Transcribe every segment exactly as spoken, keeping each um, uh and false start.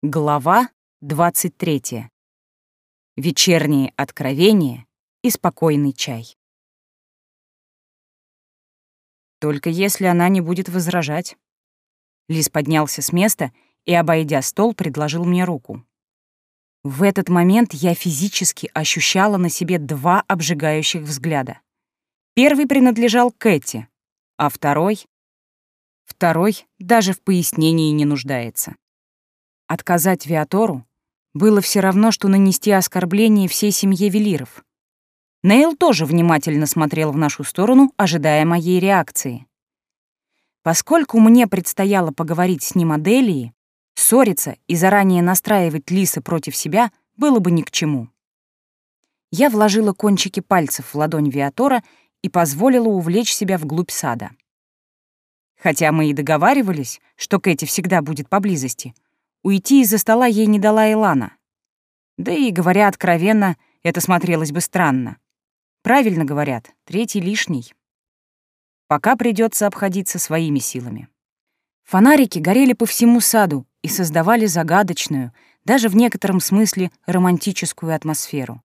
Глава двадцать третья. Вечерние откровения и спокойный чай. Только если она не будет возражать. Лис поднялся с места и, обойдя стол, предложил мне руку. В этот момент я физически ощущала на себе два обжигающих взгляда. Первый принадлежал Кэти, а второй... Второй даже в пояснении не нуждается. Отказать Виатору было все равно, что нанести оскорбление всей семье Велиров. Нейл тоже внимательно смотрел в нашу сторону, ожидая моей реакции. Поскольку мне предстояло поговорить с ним о Делии, ссориться и заранее настраивать Лиса против себя было бы ни к чему. Я вложила кончики пальцев в ладонь Виатора и позволила увлечь себя вглубь сада. Хотя мы и договаривались, что Кэти всегда будет поблизости, уйти из-за стола ей не дала Илана. Да и, говоря откровенно, это смотрелось бы странно. Правильно говорят, третий лишний. Пока придется обходиться своими силами. Фонарики горели по всему саду и создавали загадочную, даже в некотором смысле романтическую атмосферу.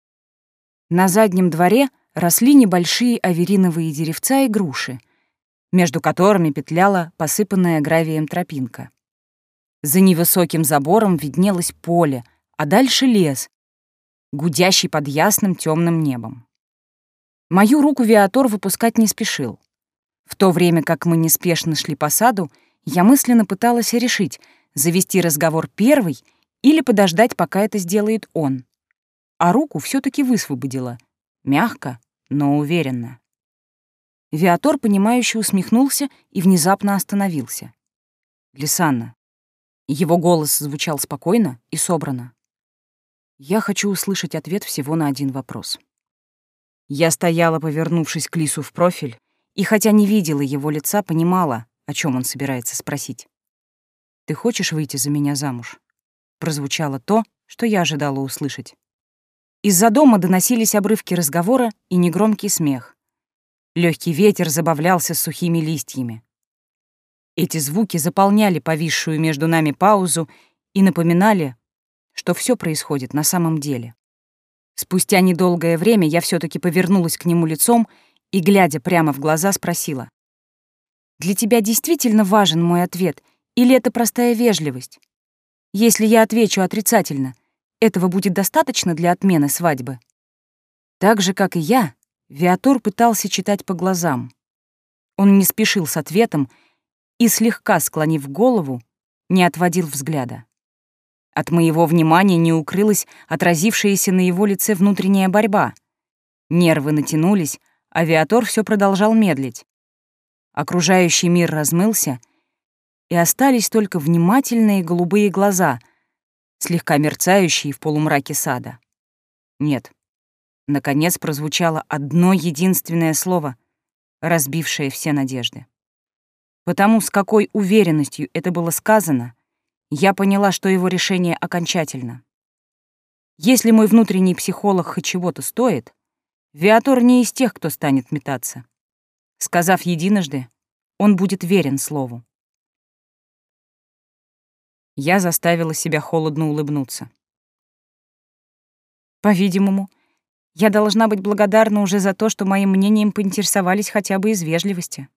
На заднем дворе росли небольшие авериновые деревца и груши, между которыми петляла посыпанная гравием тропинка. За невысоким забором виднелось поле, а дальше лес, гудящий под ясным темным небом. Мою руку Виатор выпускать не спешил. В то время как мы неспешно шли по саду, я мысленно пыталась решить, завести разговор первой или подождать, пока это сделает он. А руку все таки высвободила. Мягко, но уверенно. Виатор, понимающе усмехнулся и внезапно остановился. «Лисанна». Его голос звучал спокойно и собрано. «Я хочу услышать ответ всего на один вопрос». Я стояла, повернувшись к Лису в профиль, и хотя не видела его лица, понимала, о чем он собирается спросить. «Ты хочешь выйти за меня замуж?» Прозвучало то, что я ожидала услышать. Из-за дома доносились обрывки разговора и негромкий смех. Легкий ветер забавлялся с сухими листьями. Эти звуки заполняли повисшую между нами паузу и напоминали, что все происходит на самом деле. Спустя недолгое время я все таки повернулась к нему лицом и, глядя прямо в глаза, спросила: «Для тебя действительно важен мой ответ, или это простая вежливость? Если я отвечу отрицательно, этого будет достаточно для отмены свадьбы?» Так же, как и я, Виатор пытался читать по глазам. Он не спешил с ответом и, слегка склонив голову, не отводил взгляда. От моего внимания не укрылась отразившаяся на его лице внутренняя борьба. Нервы натянулись, а Виатор все продолжал медлить. Окружающий мир размылся, и остались только внимательные голубые глаза, слегка мерцающие в полумраке сада. Нет. Наконец прозвучало одно единственное слово, разбившее все надежды. Потому, с какой уверенностью это было сказано, я поняла, что его решение окончательно. Если мой внутренний психолог хоть чего-то стоит, Виатор не из тех, кто станет метаться. Сказав единожды, он будет верен слову. Я заставила себя холодно улыбнуться. По-видимому, я должна быть благодарна уже за то, что моим мнением поинтересовались хотя бы из вежливости.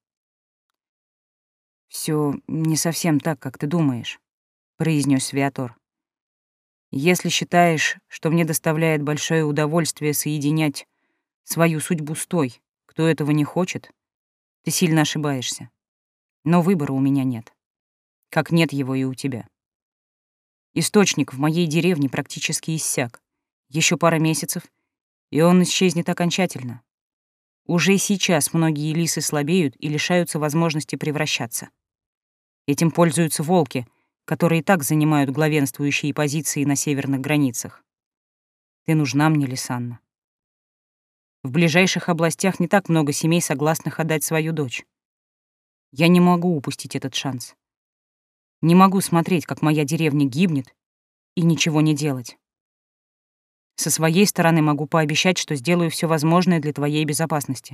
«Всё не совсем так, как ты думаешь», — произнес Виатор. «Если считаешь, что мне доставляет большое удовольствие соединять свою судьбу с той, кто этого не хочет, ты сильно ошибаешься. Но выбора у меня нет. Как нет его и у тебя. Источник в моей деревне практически иссяк. Еще пара месяцев, и он исчезнет окончательно. Уже сейчас многие лисы слабеют и лишаются возможности превращаться. Этим пользуются волки, которые и так занимают главенствующие позиции на северных границах. Ты нужна мне, Лисанна. В ближайших областях не так много семей, согласных отдать свою дочь. Я не могу упустить этот шанс. Не могу смотреть, как моя деревня гибнет, и ничего не делать. Со своей стороны могу пообещать, что сделаю все возможное для твоей безопасности.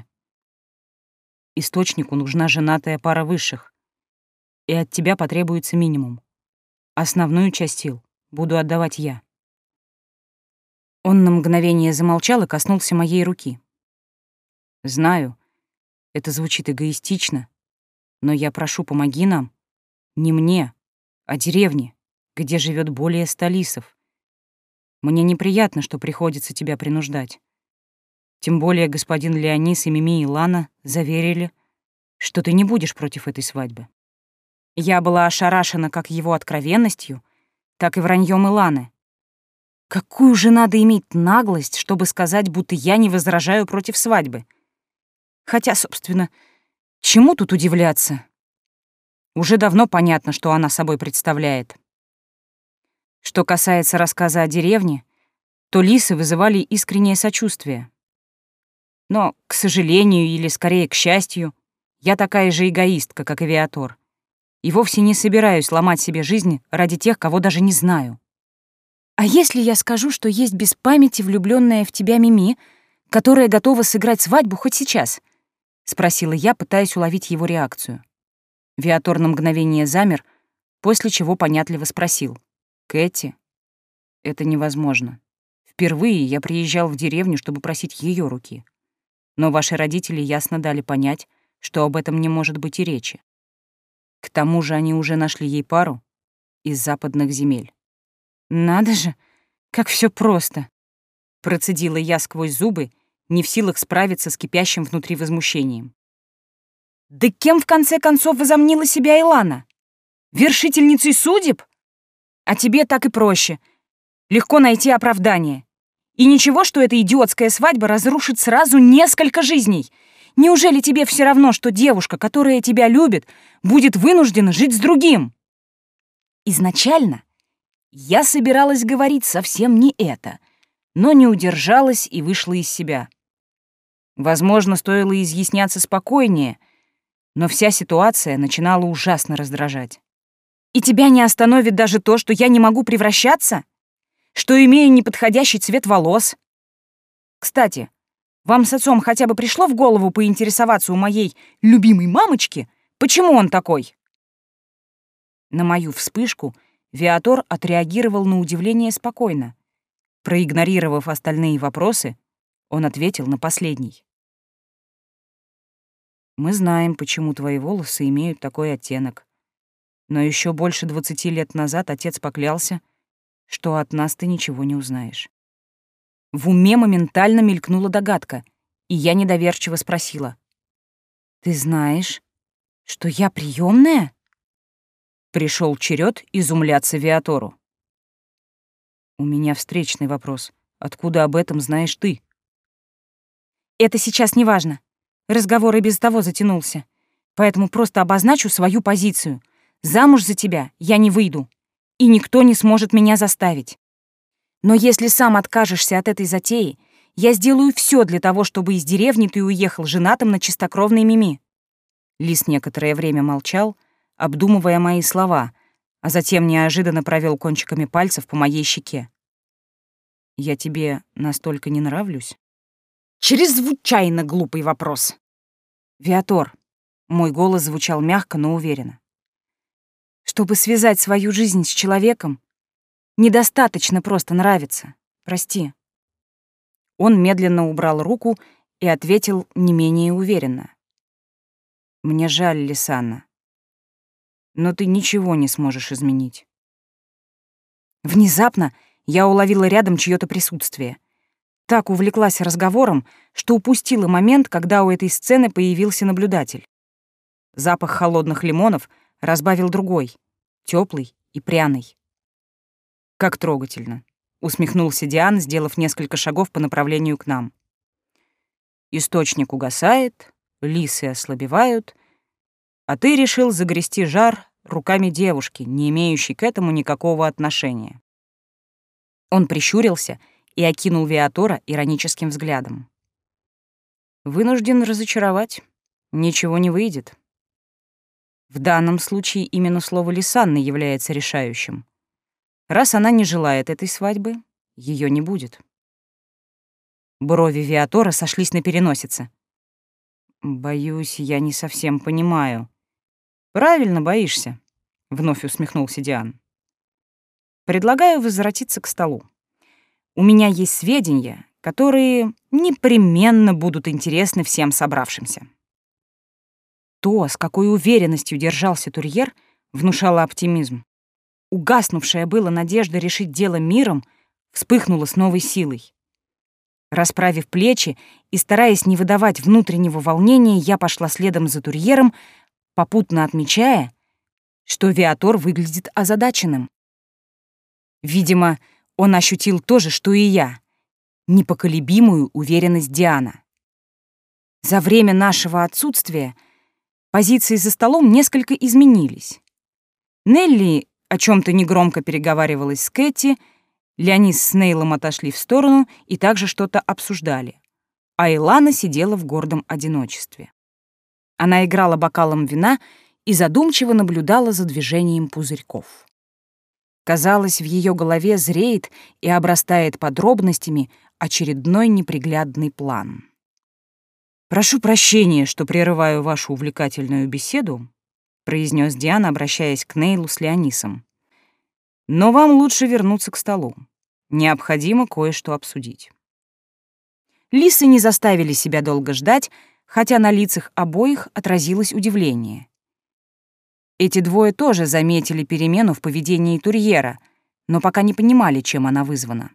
Источнику нужна женатая пара высших, и от тебя потребуется минимум. Основную часть сил буду отдавать я. Он на мгновение замолчал и коснулся моей руки. Знаю, это звучит эгоистично, но я прошу, помоги нам. Не мне, а деревне, где живет более ста лисов. Мне неприятно, что приходится тебя принуждать. Тем более господин Леонис и Мими и Лана заверили, что ты не будешь против этой свадьбы. Я была ошарашена как его откровенностью, так и враньем Иланы. Какую же надо иметь наглость, чтобы сказать, будто я не возражаю против свадьбы? Хотя, собственно, чему тут удивляться? Уже давно понятно, что она собой представляет. Что касается рассказа о деревне, то лисы вызывали искреннее сочувствие. Но, к сожалению, или скорее к счастью, я такая же эгоистка, как и Виатор, и вовсе не собираюсь ломать себе жизнь ради тех, кого даже не знаю. А если я скажу, что есть без памяти влюбленная в тебя Мими, которая готова сыграть свадьбу хоть сейчас? Спросила я, пытаясь уловить его реакцию. Виатор на мгновение замер, после чего понятливо спросил. «Кэти, это невозможно. Впервые я приезжал в деревню, чтобы просить ее руки. Но ваши родители ясно дали понять, что об этом не может быть и речи. К тому же они уже нашли ей пару из западных земель». «Надо же, как все просто!» — процедила я сквозь зубы, не в силах справиться с кипящим внутри возмущением. «Да кем, в конце концов, возомнила себя Илана? Вершительницей судеб? А тебе так и проще. Легко найти оправдание. И ничего, что эта идиотская свадьба разрушит сразу несколько жизней. Неужели тебе все равно, что девушка, которая тебя любит, будет вынуждена жить с другим?» Изначально я собиралась говорить совсем не это, но не удержалась и вышла из себя. Возможно, стоило изъясняться спокойнее, но вся ситуация начинала ужасно раздражать. «И тебя не остановит даже то, что я не могу превращаться? Что имею неподходящий цвет волос? Кстати, вам с отцом хотя бы пришло в голову поинтересоваться у моей любимой мамочки, почему он такой?» На мою вспышку Виатор отреагировал на удивление спокойно. Проигнорировав остальные вопросы, он ответил на последний. «Мы знаем, почему твои волосы имеют такой оттенок. Но еще больше двадцати лет назад отец поклялся, что от нас ты ничего не узнаешь». В уме моментально мелькнула догадка, и я недоверчиво спросила. «Ты знаешь, что я приемная?» Пришел черед изумляться Виатору. «У меня встречный вопрос. Откуда об этом знаешь ты?» «Это сейчас не важно. Разговор и без того затянулся. Поэтому просто обозначу свою позицию. Замуж за тебя я не выйду, и никто не сможет меня заставить. Но если сам откажешься от этой затеи, я сделаю все для того, чтобы из деревни ты уехал женатым на чистокровной Мими». Лис некоторое время молчал, обдумывая мои слова, а затем неожиданно провел кончиками пальцев по моей щеке. «Я тебе настолько не нравлюсь?» Чрезвычайно глупый вопрос. «Виатор», — мой голос звучал мягко, но уверенно. «Чтобы связать свою жизнь с человеком, недостаточно просто нравиться. Прости». Он медленно убрал руку и ответил не менее уверенно. «Мне жаль, Лисанна, но ты ничего не сможешь изменить». Внезапно я уловила рядом чьё-то присутствие. Так увлеклась разговором, что упустила момент, когда у этой сцены появился наблюдатель. Запах холодных лимонов разбавил другой, теплый и пряный. «Как трогательно», — усмехнулся Диан, сделав несколько шагов по направлению к нам. «Источник угасает, лисы ослабевают, а ты решил загрести жар руками девушки, не имеющей к этому никакого отношения». Он прищурился и окинул Виатора ироническим взглядом. «Вынужден разочаровать. Ничего не выйдет. В данном случае именно слово Лисанны является решающим. Раз она не желает этой свадьбы, ее не будет». Брови Виатора сошлись на переносице. «Боюсь, я не совсем понимаю». «Правильно боишься», — вновь усмехнулся Диан. Предлагаю возвратиться к столу. У меня есть сведения, которые непременно будут интересны всем собравшимся». То, с какой уверенностью держался Турьер, внушало оптимизм. Угаснувшая была надежда решить дело миром вспыхнула с новой силой. Расправив плечи и стараясь не выдавать внутреннего волнения, я пошла следом за Турьером, попутно отмечая, что Виатор выглядит озадаченным. Видимо, он ощутил то же, что и я — непоколебимую уверенность Диана. За время нашего отсутствия позиции за столом несколько изменились. Нелли о чем-то негромко переговаривалась с Кэти, Леонис с Нейлом отошли в сторону и также что-то обсуждали, а Илана сидела в гордом одиночестве. Она играла бокалом вина и задумчиво наблюдала за движением пузырьков. Казалось, в ее голове зреет и обрастает подробностями очередной неприглядный план. «Прошу прощения, что прерываю вашу увлекательную беседу», произнес Диана, обращаясь к Нейлу с Леонисом. «Но вам лучше вернуться к столу. Необходимо кое-что обсудить». Лисы не заставили себя долго ждать, хотя на лицах обоих отразилось удивление. Эти двое тоже заметили перемену в поведении Турьера, но пока не понимали, чем она вызвана.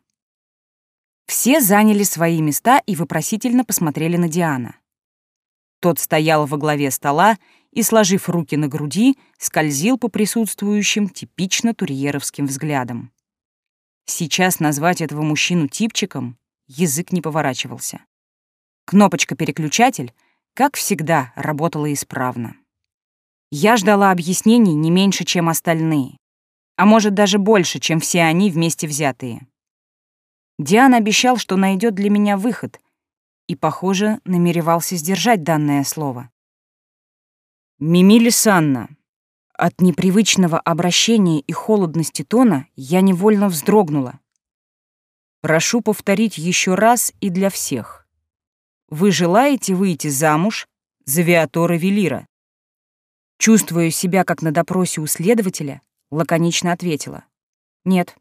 Все заняли свои места и вопросительно посмотрели на Диана. Тот стоял во главе стола и, сложив руки на груди, скользил по присутствующим типично турьеровским взглядом. Сейчас назвать этого мужчину типчиком язык не поворачивался. Кнопочка-переключатель, как всегда, работала исправно. Я ждала объяснений не меньше, чем остальные, а может даже больше, чем все они вместе взятые. Диан обещал, что найдет для меня выход, и, похоже, намеревался сдержать данное слово. «Мими Лисанна». От непривычного обращения и холодности тона я невольно вздрогнула. «Прошу повторить еще раз и для всех. Вы желаете выйти замуж за Виатора Велира?» Чувствуя себя как на допросе у следователя, лаконично ответила. «Нет».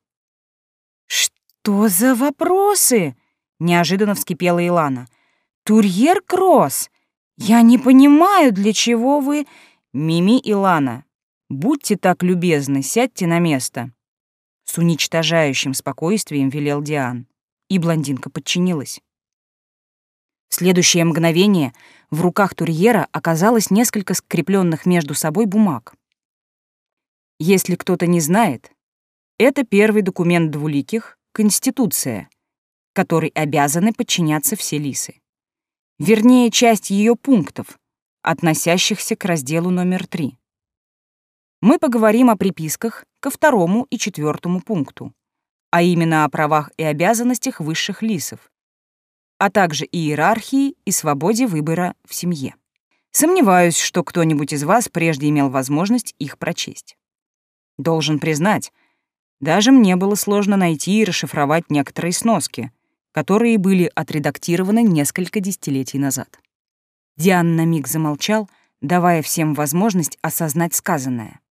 «Что за вопросы?» — неожиданно вскипела Илана. «Турьер Кросс, я не понимаю, для чего вы...» «Мими Илана, будьте так любезны, сядьте на место», — с уничтожающим спокойствием велел Диан, и блондинка подчинилась. В следующее мгновение в руках Турьера оказалось несколько скрепленных между собой бумаг. Если кто-то не знает, это первый документ двуликих — Конституция, которой обязаны подчиняться все лисы. Вернее, часть ее пунктов, относящихся к разделу номер три. Мы поговорим о приписках ко второму и четвертому пункту, а именно о правах и обязанностях высших лисов, а также иерархии и свободе выбора в семье. Сомневаюсь, что кто-нибудь из вас прежде имел возможность их прочесть. Должен признать, даже мне было сложно найти и расшифровать некоторые сноски, которые были отредактированы несколько десятилетий назад. Диан на миг замолчал, давая всем возможность осознать сказанное.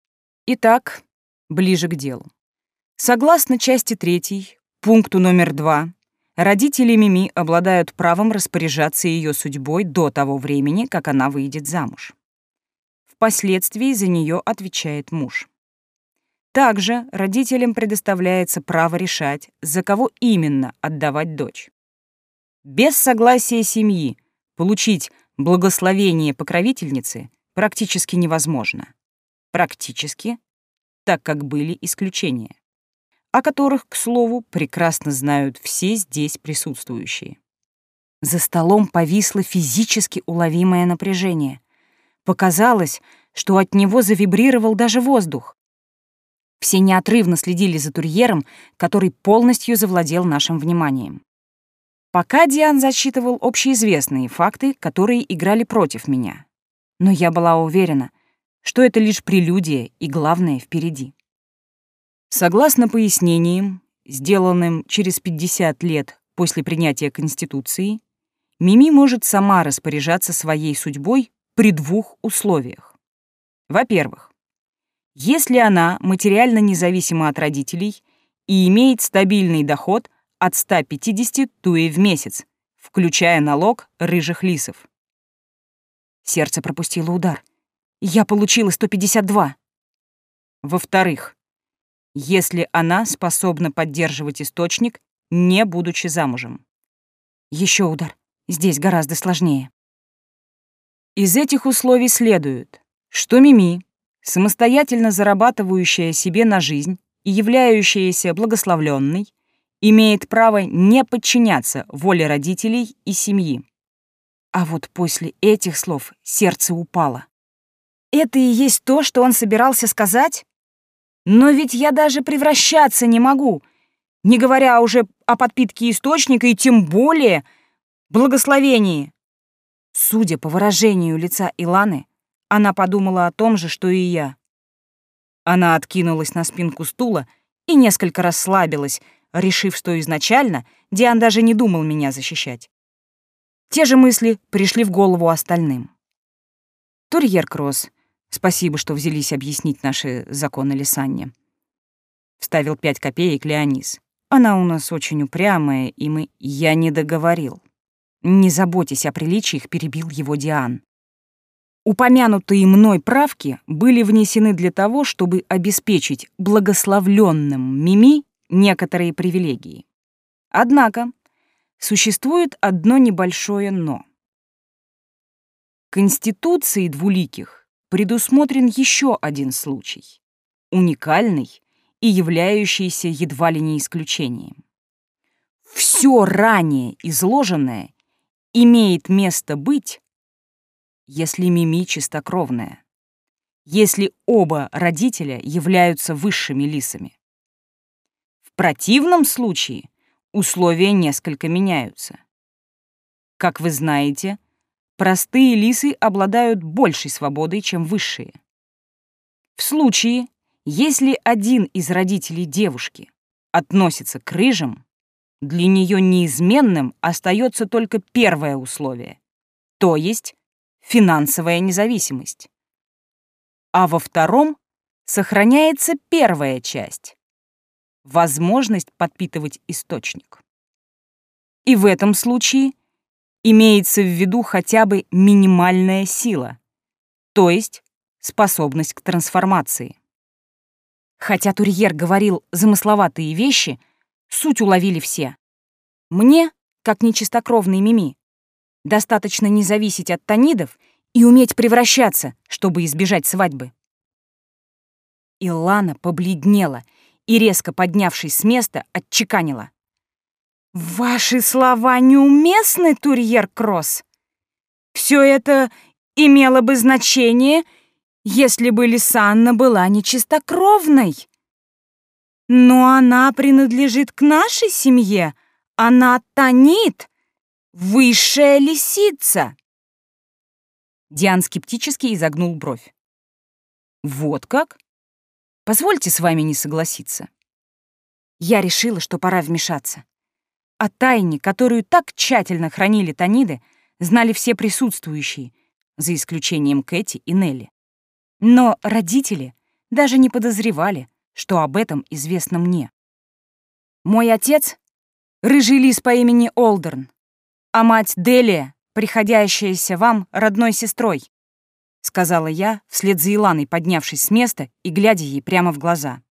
Итак, ближе к делу. Согласно части третьей, пункту номер два, родители Мими обладают правом распоряжаться ее судьбой до того времени, как она выйдет замуж. Впоследствии за нее отвечает муж. Также родителям предоставляется право решать, за кого именно отдавать дочь. Без согласия семьи получить благословение покровительницы практически невозможно. Практически, так как были исключения, о которых, к слову, прекрасно знают все здесь присутствующие. За столом повисло физически уловимое напряжение. Показалось, что от него завибрировал даже воздух. Все неотрывно следили за Турьером, который полностью завладел нашим вниманием. Пока Диан зачитывал общеизвестные факты, которые играли против меня. Но я была уверена, что это лишь прелюдия и, главное, впереди. Согласно пояснениям, сделанным через пятьдесят лет после принятия Конституции, Мими может сама распоряжаться своей судьбой при двух условиях. Во-первых, если она материально независима от родителей и имеет стабильный доход от ста пятидесяти туи в месяц, включая налог рыжих лисов. Сердце пропустило удар. Я получила сто пятьдесят два. Во-вторых, если она способна поддерживать источник, не будучи замужем. Еще удар. Здесь гораздо сложнее. Из этих условий следует, что Мими, самостоятельно зарабатывающая себе на жизнь и являющаяся благословленной, имеет право не подчиняться воле родителей и семьи. А вот после этих слов сердце упало. Это и есть то, что он собирался сказать? Но ведь я даже превращаться не могу, не говоря уже о подпитке источника и тем более благословении. Судя по выражению лица Иланы, она подумала о том же, что и я. Она откинулась на спинку стула и несколько расслабилась, решив, что изначально Диан даже не думал меня защищать. Те же мысли пришли в голову остальным. Турьер Кросс, спасибо, что взялись объяснить наши законы Лисанне. Вставил пять копеек Леонис. Она у нас очень упрямая, и мы... Я не договорил. Не заботьтесь о приличиях, перебил его Диан. Упомянутые мной правки были внесены для того, чтобы обеспечить благословленным Мими некоторые привилегии. Однако существует одно небольшое «но». Конституцией двуликих предусмотрен еще один случай, уникальный и являющийся едва ли не исключением. Все ранее изложенное имеет место быть, если Мими чистокровная, если оба родителя являются высшими лисами. В противном случае условия несколько меняются. Как вы знаете, простые лисы обладают большей свободой, чем высшие. В случае, если один из родителей девушки относится к рыжим, для нее неизменным остается только первое условие, то есть финансовая независимость. А во втором сохраняется первая часть — возможность подпитывать источник. И в этом случае имеется в виду хотя бы минимальная сила, то есть способность к трансформации. Хотя Турьер говорил замысловатые вещи, суть уловили все. Мне, как нечистокровной Мими, достаточно не зависеть от танидов и уметь превращаться, чтобы избежать свадьбы. Илана побледнела и, резко поднявшись с места, отчеканила. «Ваши слова неуместны, Турьер Кросс. Все это имело бы значение, если бы Лисанна была нечистокровной. Но она принадлежит к нашей семье, она танид, высшая лисица». Диан скептически изогнул бровь. «Вот как? Позвольте с вами не согласиться. Я решила, что пора вмешаться. О тайне, которую так тщательно хранили таниды, знали все присутствующие, за исключением Кэти и Нелли. Но родители даже не подозревали, что об этом известно мне. Мой отец — рыжий лис по имени Олдерн, а мать Делия, приходящаяся вам родной сестрой», — сказала я, вслед за Иланой, поднявшись с места и глядя ей прямо в глаза.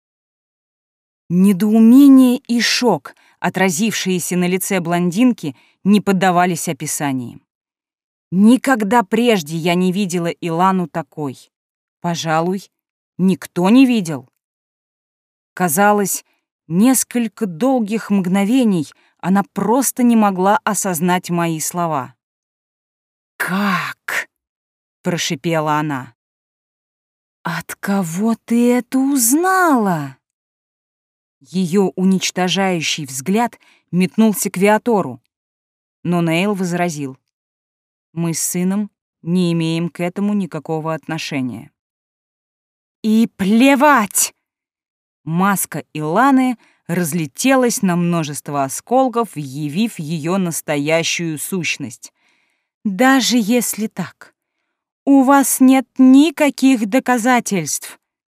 Недоумение и шок, отразившиеся на лице блондинки, не поддавались описаниям. Никогда прежде я не видела Илану такой. Пожалуй, никто не видел. Казалось, несколько долгих мгновений она просто не могла осознать мои слова. «Как?» — прошипела она. «От кого ты это узнала?» Ее уничтожающий взгляд метнулся к Виатору, но Нейл возразил. «Мы с сыном не имеем к этому никакого отношения». «И плевать!» Маска Иланы разлетелась на множество осколков, явив ее настоящую сущность. «Даже если так, у вас нет никаких доказательств.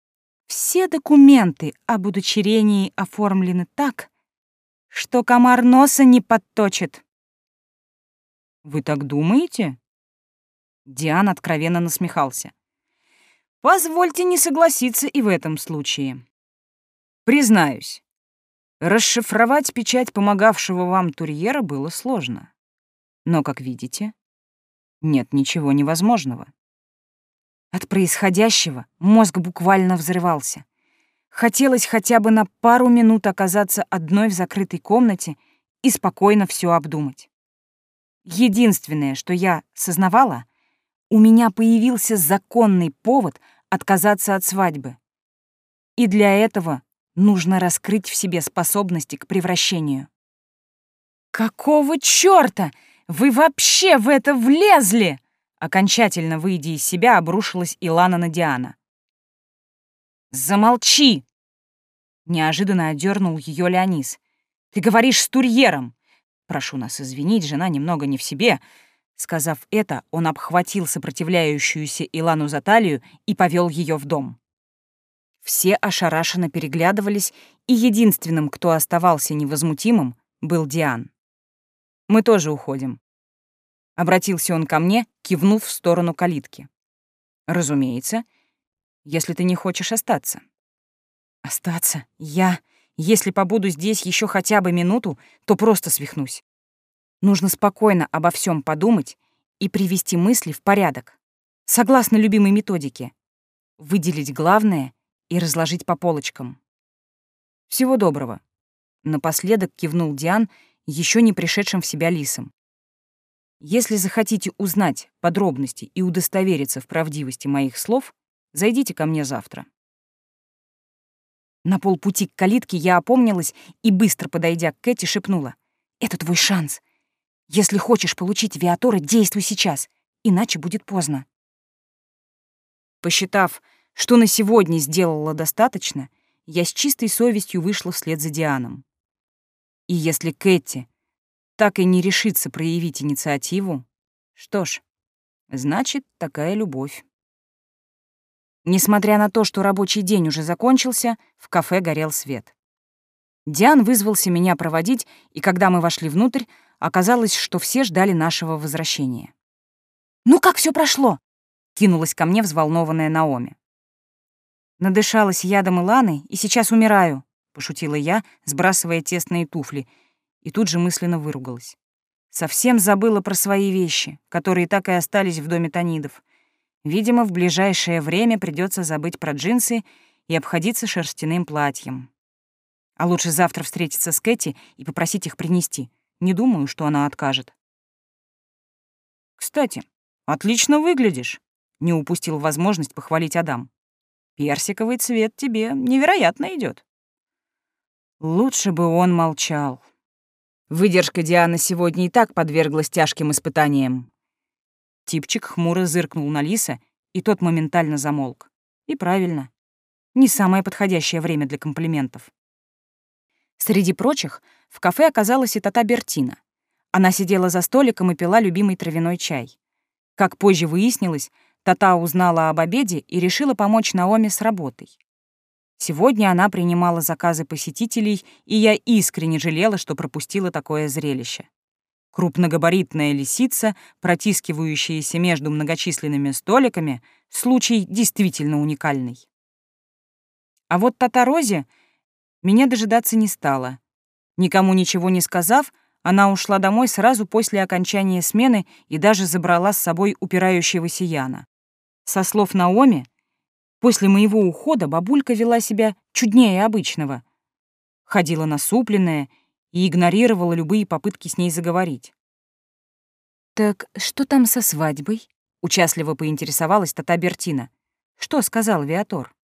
Все документы об удочерении оформлены так, что комар носа не подточит. Вы так думаете? Диан откровенно насмехался. Позвольте не согласиться и в этом случае. Признаюсь, расшифровать печать помогавшего вам Турьера было сложно. Но, как видите, нет ничего невозможного. От происходящего мозг буквально взрывался. Хотелось хотя бы на пару минут оказаться одной в закрытой комнате и спокойно все обдумать. Единственное, что я сознавала, у меня появился законный повод отказаться от свадьбы. И для этого нужно раскрыть в себе способности к превращению. «Какого чёрта? Вы вообще в это влезли?» Окончательно выйдя из себя, обрушилась Илана на Диана. «Замолчи!» Неожиданно одернул ее Леонис. «Ты говоришь с Турьером!» «Прошу нас извинить, жена немного не в себе». Сказав это, он обхватил сопротивляющуюся Илану за талию и повел ее в дом. Все ошарашенно переглядывались, и единственным, кто оставался невозмутимым, был Диан. «Мы тоже уходим», — обратился он ко мне, кивнув в сторону калитки. «Разумеется, если ты не хочешь остаться». «Остаться? Я? Если побуду здесь еще хотя бы минуту, то просто свихнусь. Нужно спокойно обо всем подумать и привести мысли в порядок. Согласно любимой методике. Выделить главное и разложить по полочкам». «Всего доброго», — напоследок кивнул Диан, еще не пришедшим в себя лисом. «Если захотите узнать подробности и удостовериться в правдивости моих слов, зайдите ко мне завтра». На полпути к калитке я опомнилась и, быстро подойдя к Кэти, шепнула: «Это твой шанс. Если хочешь получить Виатора, действуй сейчас, иначе будет поздно». Посчитав, что на сегодня сделала достаточно, я с чистой совестью вышла вслед за Дианом. И если Кэти так и не решится проявить инициативу, что ж, значит, такая любовь. Несмотря на то, что рабочий день уже закончился, в кафе горел свет. Диан вызвался меня проводить, и когда мы вошли внутрь, оказалось, что все ждали нашего возвращения. «Ну как все прошло?» — кинулась ко мне взволнованная Наоми. «Надышалась ядом Иланы и сейчас умираю», — пошутила я, сбрасывая тесные туфли, и тут же мысленно выругалась. Совсем забыла про свои вещи, которые так и остались в доме Танидов. Видимо, в ближайшее время придется забыть про джинсы и обходиться шерстяным платьем. А лучше завтра встретиться с Кэти и попросить их принести. Не думаю, что она откажет. «Кстати, отлично выглядишь», — не упустил возможность похвалить Адам. «Персиковый цвет тебе невероятно идет». Лучше бы он молчал. Выдержка Дианы сегодня и так подверглась тяжким испытаниям. Типчик хмуро зыркнул на Лиса, и тот моментально замолк. И правильно. Не самое подходящее время для комплиментов. Среди прочих в кафе оказалась и Тата Бертина. Она сидела за столиком и пила любимый травяной чай. Как позже выяснилось, Тата узнала об обеде и решила помочь Наоми с работой. Сегодня она принимала заказы посетителей, и я искренне жалела, что пропустила такое зрелище. Крупногабаритная лисица, протискивающаяся между многочисленными столиками, случай действительно уникальный. А вот Тата Розе меня дожидаться не стала. Никому ничего не сказав, она ушла домой сразу после окончания смены и даже забрала с собой упирающегося Яна. Со слов Наоми, после моего ухода бабулька вела себя чуднее обычного. Ходила насупленная и игнорировала любые попытки с ней заговорить. «Так что там со свадьбой?» — участливо поинтересовалась Тата Бертина. «Что сказал Виатор?»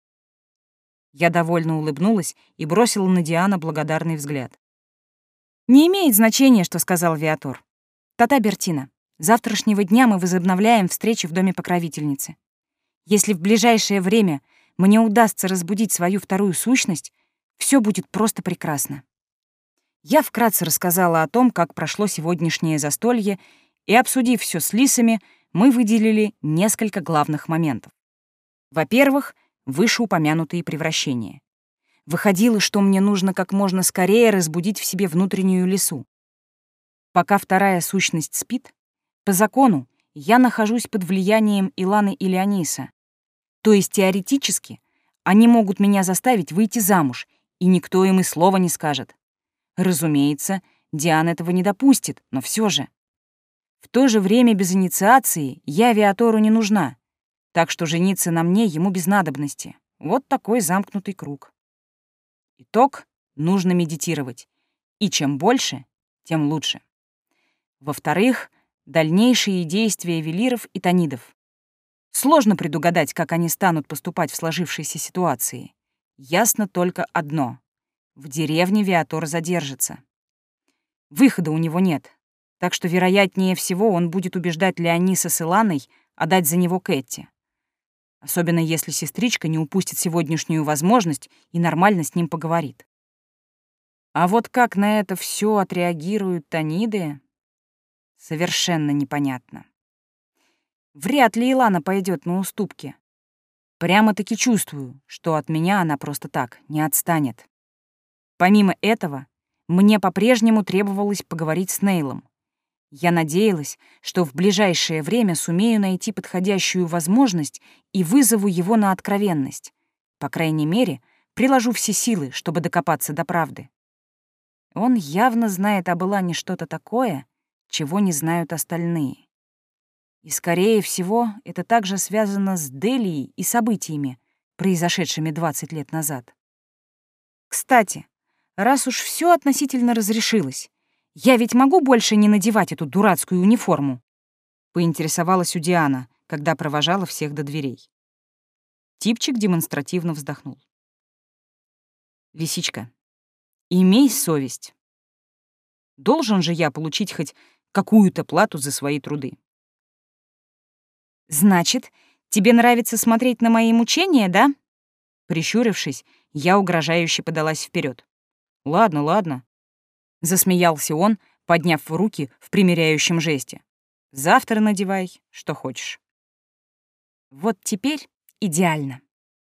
Я довольно улыбнулась и бросила на Диана благодарный взгляд. «Не имеет значения, что сказал Виатор. Тата Бертина, с завтрашнего дня мы возобновляем встречи в доме покровительницы. Если в ближайшее время мне удастся разбудить свою вторую сущность, все будет просто прекрасно». Я вкратце рассказала о том, как прошло сегодняшнее застолье, и, обсудив все с лисами, мы выделили несколько главных моментов. Во-первых, вышеупомянутые превращения. Выходило, что мне нужно как можно скорее разбудить в себе внутреннюю лису. Пока вторая сущность спит, по закону я нахожусь под влиянием Иланы и Леониса. То есть теоретически они могут меня заставить выйти замуж, и никто им и слова не скажет. Разумеется, Диан этого не допустит, но все же. В то же время без инициации я Виатору не нужна, так что жениться на мне ему без надобности. Вот такой замкнутый круг. Итог — нужно медитировать. И чем больше, тем лучше. Во-вторых, дальнейшие действия велиров и танидов. Сложно предугадать, как они станут поступать в сложившейся ситуации. Ясно только одно — в деревне Виатор задержится. Выхода у него нет, так что, вероятнее всего, он будет убеждать Леониса с Иланой отдать за него Кэти. Особенно если сестричка не упустит сегодняшнюю возможность и нормально с ним поговорит. А вот как на это все отреагируют таниды, совершенно непонятно. Вряд ли Илана пойдет на уступки. Прямо-таки чувствую, что от меня она просто так не отстанет. Помимо этого, мне по-прежнему требовалось поговорить с Нейлом. Я надеялась, что в ближайшее время сумею найти подходящую возможность и вызову его на откровенность. По крайней мере, приложу все силы, чтобы докопаться до правды. Он явно знает об Илане что-то такое, чего не знают остальные. И, скорее всего, это также связано с Делией и событиями, произошедшими двадцать лет назад. Кстати, раз уж все относительно разрешилось, я ведь могу больше не надевать эту дурацкую униформу? Поинтересовалась у Диана, когда провожала всех до дверей. Типчик демонстративно вздохнул. Лисичка, имей совесть. Должен же я получить хоть какую-то плату за свои труды. Значит, тебе нравится смотреть на мои мучения, да? Прищурившись, я угрожающе подалась вперед. Ладно, ладно. Засмеялся он, подняв руки в примиряющем жесте. Завтра надевай, что хочешь. Вот теперь идеально.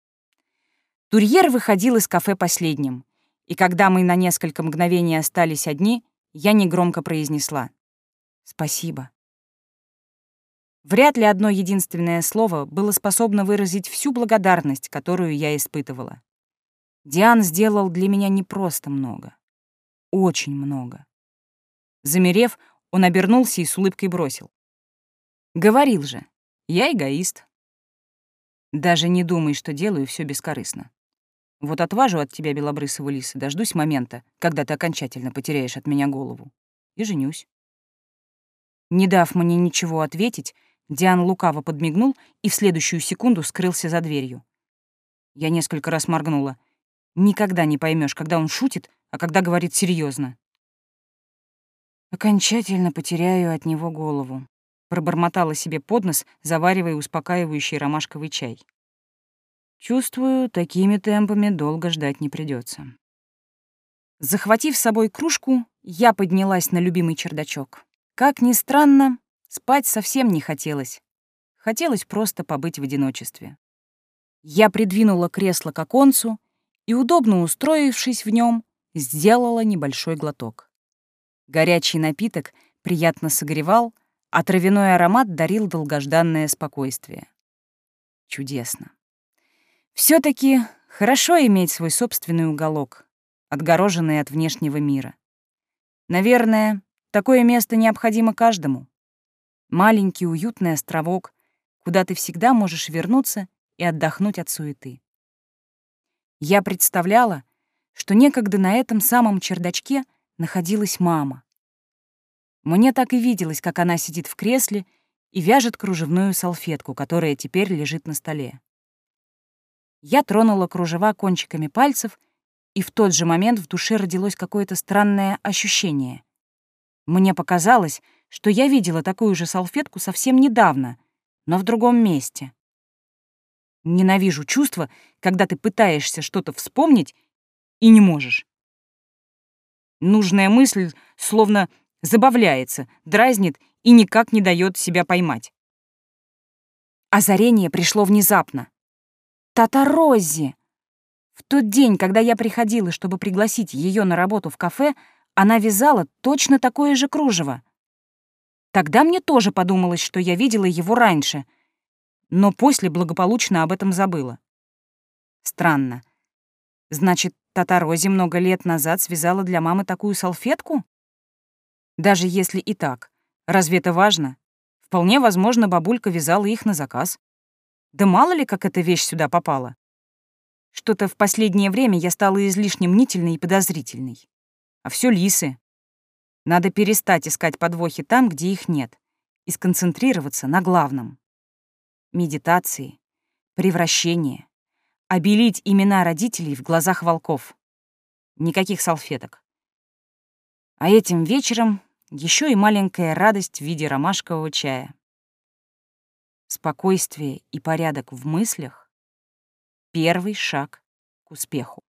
Турьер выходил из кафе последним, и когда мы на несколько мгновений остались одни, я негромко произнесла: «Спасибо». Вряд ли одно единственное слово было способно выразить всю благодарность, которую я испытывала. Диан сделал для меня не просто много. Очень много. Замерев, он обернулся и с улыбкой бросил: «Говорил же, я эгоист. Даже не думай, что делаю все бескорыстно. Вот отважу от тебя белобрысого лиса, дождусь момента, когда ты окончательно потеряешь от меня голову, и женюсь». Не дав мне ничего ответить, Диан лукаво подмигнул и в следующую секунду скрылся за дверью. Я несколько раз моргнула. Никогда не поймешь, когда он шутит, а когда говорит серьезно. «Окончательно потеряю от него голову», — пробормотала себе под нос, заваривая успокаивающий ромашковый чай. Чувствую, такими темпами долго ждать не придется. Захватив с собой кружку, я поднялась на любимый чердачок. Как ни странно, спать совсем не хотелось. Хотелось просто побыть в одиночестве. Я придвинула кресло к оконцу и, удобно устроившись в нем, сделала небольшой глоток. Горячий напиток приятно согревал, а травяной аромат дарил долгожданное спокойствие. Чудесно. Все-таки хорошо иметь свой собственный уголок, отгороженный от внешнего мира. Наверное, такое место необходимо каждому. Маленький уютный островок, куда ты всегда можешь вернуться и отдохнуть от суеты. Я представляла, что некогда на этом самом чердачке находилась мама. Мне так и виделось, как она сидит в кресле и вяжет кружевную салфетку, которая теперь лежит на столе. Я тронула кружева кончиками пальцев, и в тот же момент в душе родилось какое-то странное ощущение. Мне показалось, что я видела такую же салфетку совсем недавно, но в другом месте. Ненавижу чувство, когда ты пытаешься что-то вспомнить и не можешь. Нужная мысль словно забавляется, дразнит и никак не дает себя поймать. Озарение пришло внезапно. Тата Роззи! В тот день, когда я приходила, чтобы пригласить ее на работу в кафе, она вязала точно такое же кружево. Тогда мне тоже подумалось, что я видела его раньше, но после благополучно об этом забыла. Странно. Значит, Тата Роззи много лет назад связала для мамы такую салфетку? Даже если и так, разве это важно? Вполне возможно, бабулька вязала их на заказ. Да мало ли, как эта вещь сюда попала. Что-то в последнее время я стала излишне мнительной и подозрительной. А все лисы. Надо перестать искать подвохи там, где их нет, и сконцентрироваться на главном. Медитации, превращение, обелить имена родителей в глазах волков. Никаких салфеток. А этим вечером еще и маленькая радость в виде ромашкового чая. Спокойствие и порядок в мыслях — первый шаг к успеху.